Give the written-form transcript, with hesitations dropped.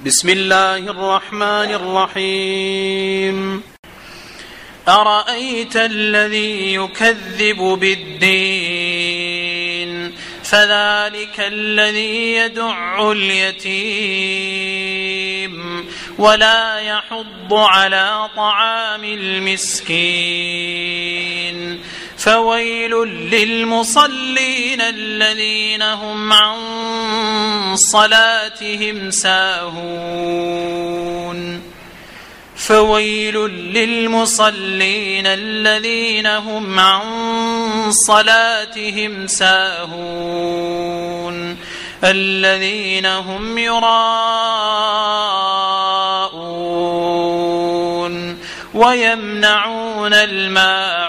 بسم الله الرحمن الرحيم أرأيت الذي يكذب بالدين فذلك الذي يدع اليتيم ولا يحض على طعام المسكين فويل للمصلين الذين هم عن صلاتهم ساهون فويل للمصلين الذين هم عن صلاتهم ساهون الذين هم يراءون ويمنعون الماعون